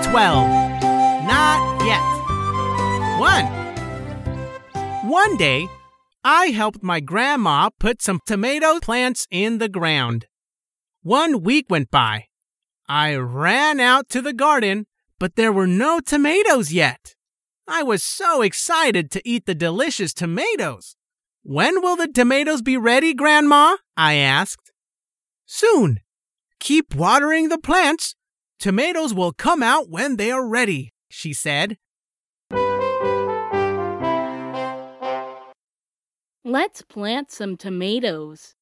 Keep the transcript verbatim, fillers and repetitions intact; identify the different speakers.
Speaker 1: twelve. Not yet. one. One day, I helped my grandma put some tomato plants in the ground. One week went by. I ran out to the garden, but there were no tomatoes yet. I was so excited to eat the delicious tomatoes. When will the tomatoes be ready, Grandma? I asked. Soon. Keep watering the plants. Tomatoes will come out when they are ready, she said.
Speaker 2: Let's plant some tomatoes.